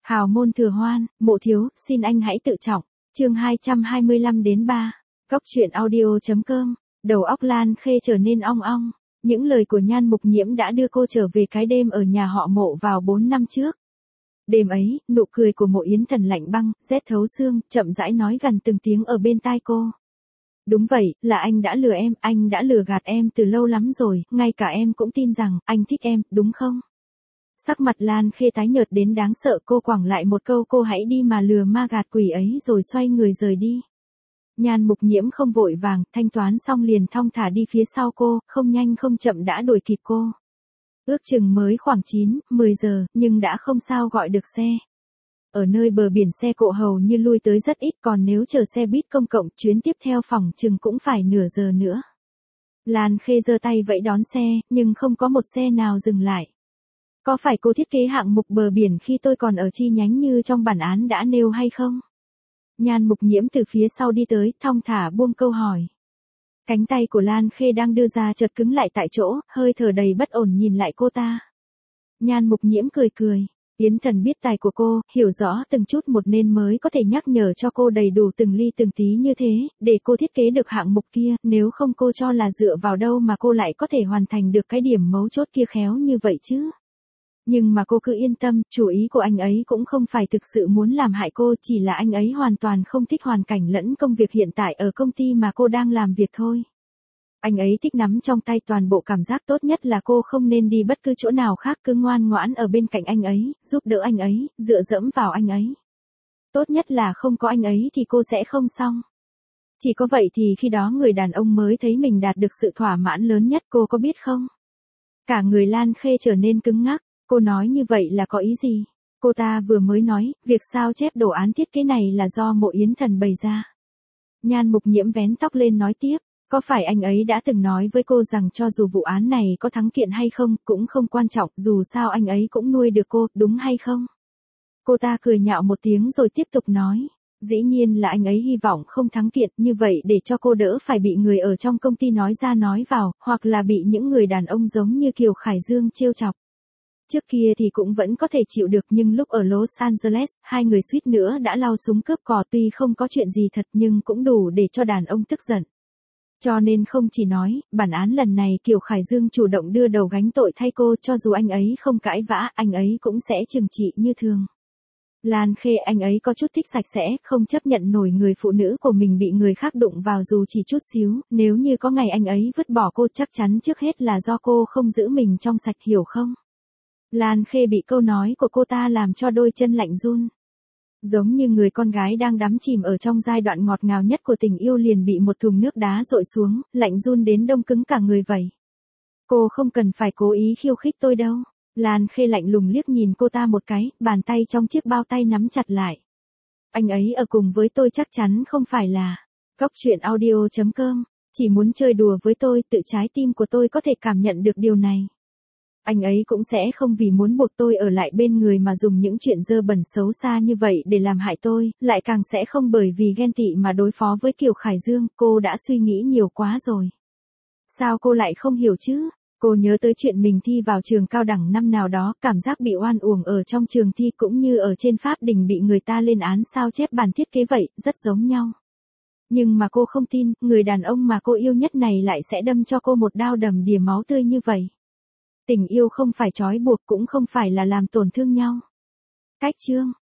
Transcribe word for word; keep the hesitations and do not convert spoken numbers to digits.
Hào môn thừa hoan, mộ thiếu, xin anh hãy tự trọng. Chương hai trăm hai mươi lăm đến ba. Góc truyện audio.com. Đầu óc Lan Khê trở nên ong ong. Những lời của Nhan Mục Nhiễm đã đưa cô trở về cái đêm ở nhà họ Mộ vào bốn năm trước. Đêm ấy, nụ cười của Mộ Yến Thần lạnh băng, rét thấu xương, chậm rãi nói gần từng tiếng ở bên tai cô. Đúng vậy, là anh đã lừa em, anh đã lừa gạt em từ lâu lắm rồi, ngay cả em cũng tin rằng, anh thích em, đúng không? Sắc mặt Lan Khê tái nhợt đến đáng sợ, cô quẳng lại một câu cô hãy đi mà lừa ma gạt quỷ ấy rồi xoay người rời đi. Nhan Mục Nhiễm không vội vàng, thanh toán xong liền thong thả đi phía sau cô, không nhanh không chậm đã đuổi kịp cô. Ước chừng mới khoảng chín, mười giờ, nhưng đã không sao gọi được xe. Ở nơi bờ biển xe cộ hầu như lui tới rất ít, còn nếu chờ xe buýt công cộng chuyến tiếp theo phòng chừng cũng phải nửa giờ nữa. Lan Khê giơ tay vẫy đón xe, nhưng không có một xe nào dừng lại. Có phải cô thiết kế hạng mục bờ biển khi tôi còn ở chi nhánh như trong bản án đã nêu hay không? Nhan Mục Nhiễm từ phía sau đi tới, thong thả buông câu hỏi. Cánh tay của Lan Khê đang đưa ra chợt cứng lại tại chỗ, hơi thở đầy bất ổn nhìn lại cô ta. Nhan Mục Nhiễm cười cười. Yến Thần biết tài của cô, hiểu rõ từng chút một nên mới có thể nhắc nhở cho cô đầy đủ từng ly từng tí như thế, để cô thiết kế được hạng mục kia, nếu không cô cho là dựa vào đâu mà cô lại có thể hoàn thành được cái điểm mấu chốt kia khéo như vậy chứ. Nhưng mà cô cứ yên tâm, chủ ý của anh ấy cũng không phải thực sự muốn làm hại cô, chỉ là anh ấy hoàn toàn không thích hoàn cảnh lẫn công việc hiện tại ở công ty mà cô đang làm việc thôi. Anh ấy thích nắm trong tay toàn bộ cảm giác, tốt nhất là cô không nên đi bất cứ chỗ nào khác, cứ ngoan ngoãn ở bên cạnh anh ấy, giúp đỡ anh ấy, dựa dẫm vào anh ấy. Tốt nhất là không có anh ấy thì cô sẽ không xong. Chỉ có vậy thì khi đó người đàn ông mới thấy mình đạt được sự thỏa mãn lớn nhất, cô có biết không? Cả người Lan Khê trở nên cứng ngắc. Cô nói như vậy là có ý gì? Cô ta vừa mới nói, việc sao chép đồ án thiết kế này là do Mộ Yến Thần bày ra. Nhan Mục Nhiễm vén tóc lên nói tiếp, có phải anh ấy đã từng nói với cô rằng cho dù vụ án này có thắng kiện hay không, cũng không quan trọng, dù sao anh ấy cũng nuôi được cô, đúng hay không? Cô ta cười nhạo một tiếng rồi tiếp tục nói, dĩ nhiên là anh ấy hy vọng không thắng kiện, như vậy để cho cô đỡ phải bị người ở trong công ty nói ra nói vào, hoặc là bị những người đàn ông giống như Kiều Khải Dương trêu chọc. Trước kia thì cũng vẫn có thể chịu được, nhưng lúc ở Los Angeles, hai người suýt nữa đã lao súng cướp cò, tuy không có chuyện gì thật nhưng cũng đủ để cho đàn ông tức giận. Cho nên không chỉ nói, bản án lần này Kiều Khải Dương chủ động đưa đầu gánh tội thay cô, cho dù anh ấy không cãi vã, anh ấy cũng sẽ trừng trị như thường. Lan Khê, anh ấy có chút thích sạch sẽ, không chấp nhận nổi người phụ nữ của mình bị người khác đụng vào dù chỉ chút xíu, nếu như có ngày anh ấy vứt bỏ cô chắc chắn trước hết là do cô không giữ mình trong sạch, hiểu không? Lan Khê bị câu nói của cô ta làm cho đôi chân lạnh run. Giống như người con gái đang đắm chìm ở trong giai đoạn ngọt ngào nhất của tình yêu liền bị một thùng nước đá dội xuống, lạnh run đến đông cứng cả người vậy. Cô không cần phải cố ý khiêu khích tôi đâu. Lan Khê lạnh lùng liếc nhìn cô ta một cái, bàn tay trong chiếc bao tay nắm chặt lại. Anh ấy ở cùng với tôi chắc chắn không phải là Góc truyện audio.com, chỉ muốn chơi đùa với tôi, tự trái tim của tôi có thể cảm nhận được điều này. Anh ấy cũng sẽ không vì muốn buộc tôi ở lại bên người mà dùng những chuyện dơ bẩn xấu xa như vậy để làm hại tôi, lại càng sẽ không bởi vì ghen tị mà đối phó với Kiều Khải Dương, cô đã suy nghĩ nhiều quá rồi. Sao cô lại không hiểu chứ? Cô nhớ tới chuyện mình thi vào trường cao đẳng năm nào đó, cảm giác bị oan uổng ở trong trường thi cũng như ở trên pháp đình bị người ta lên án sao chép bản thiết kế vậy, rất giống nhau. Nhưng mà cô không tin, người đàn ông mà cô yêu nhất này lại sẽ đâm cho cô một đao đầm đìa máu tươi như vậy. Tình yêu không phải trói buộc, cũng không phải là làm tổn thương nhau. Cách chương